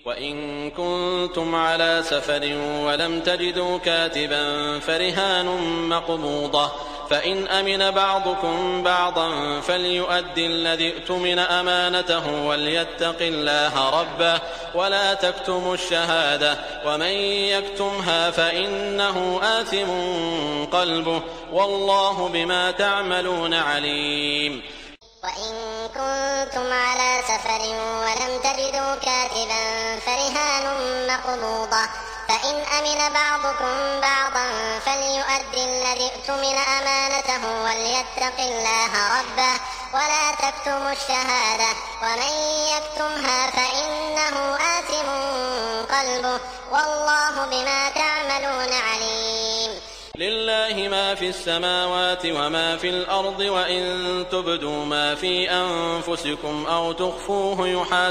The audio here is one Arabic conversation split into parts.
وإن كنتم على سفر ولم تجدوا كاتبا فرهان مقبوضة، فإن أمن بعضكم بعضا فليؤد الذي اؤتمن أمانته وليتق الله ربه ولا تكتموا الشهادة، ومن يكتمها فإنه آثم قلبه والله بما تعملون عليم. وإن كنتم على سفر ولم تجدوا كاتبا فرهان مقبوضة، فإن أمن بعضكم بعضا فليؤد الذي اؤتمن أمانته وليتق الله ربه ولا تكتموا الشهادة، ومن يكتمها فإنه آثم قلبه والله بما تعملون عليم. لله ما في السماوات وما في الأرض، وإن تبدوا ما في أنفسكم أو تخفوه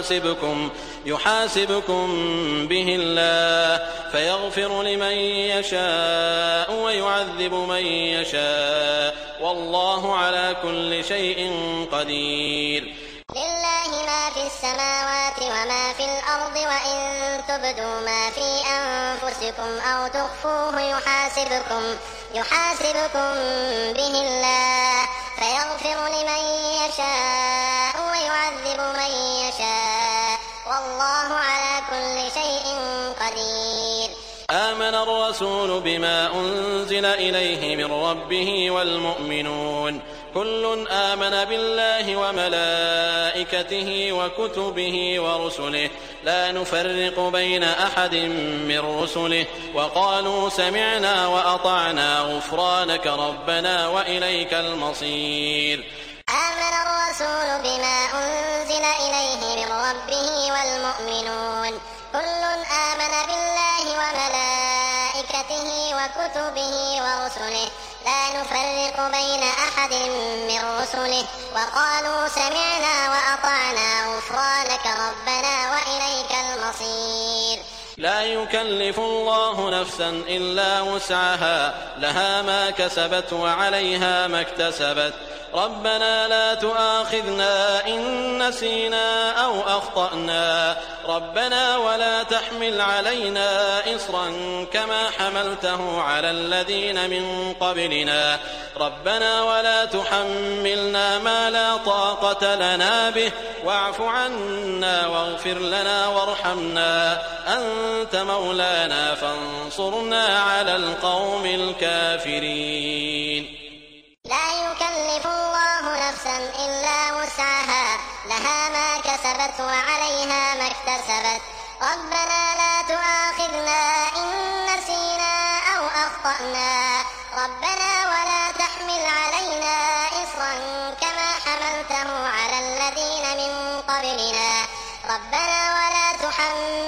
يحاسبكم به الله فيغفر لمن يشاء ويعذب من يشاء والله على كل شيء قدير. لله ما في السماوات وما في الأرض، وإن تبدوا ما في أنفسكم أو تخفوه يحاسبكم به الله فيغفر لمن يشاء ويعذب من يشاء والله على كل شيء قدير. آمن الرسول بما أنزل إليه من ربه والمؤمنون كل آمن بالله وملائكته وكتبه ورسله لا نفرق بين أحد من رسله وقالوا سمعنا وأطعنا غفرانك ربنا وإليك المصير. آمن الرسول بما أنزل إليه من ربه والمؤمنون كل آمن بالله وملائكته وكتبه ورسله لا نفرق بين أحد من رسله وقالوا سمعنا وأطعنا غفرانك ربنا وإليك المصير. لا يكلف الله نفسا إلا وسعها لها ما كسبت وعليها ما اكتسبت ربنا لا تؤاخذنا إن نسينا أو أخطأنا ربنا ولا تحمل علينا إصرا كما حملته على الذين من قبلنا ربنا ولا تحملنا ما لا طاقة لنا به واعف عنا واغفر لنا وارحمنا أنت مولانا فانصرنا على القوم الكافرين. لا يكلف الله نفسا إلا وسعها لها ما كسبت وعليها ما اكتسبت ربنا لا تؤاخذنا إن نسينا أو أخطأنا ربنا ولا تحمل علينا إصرا كما حملته على الذين من قبلنا ربنا ولا تحملنا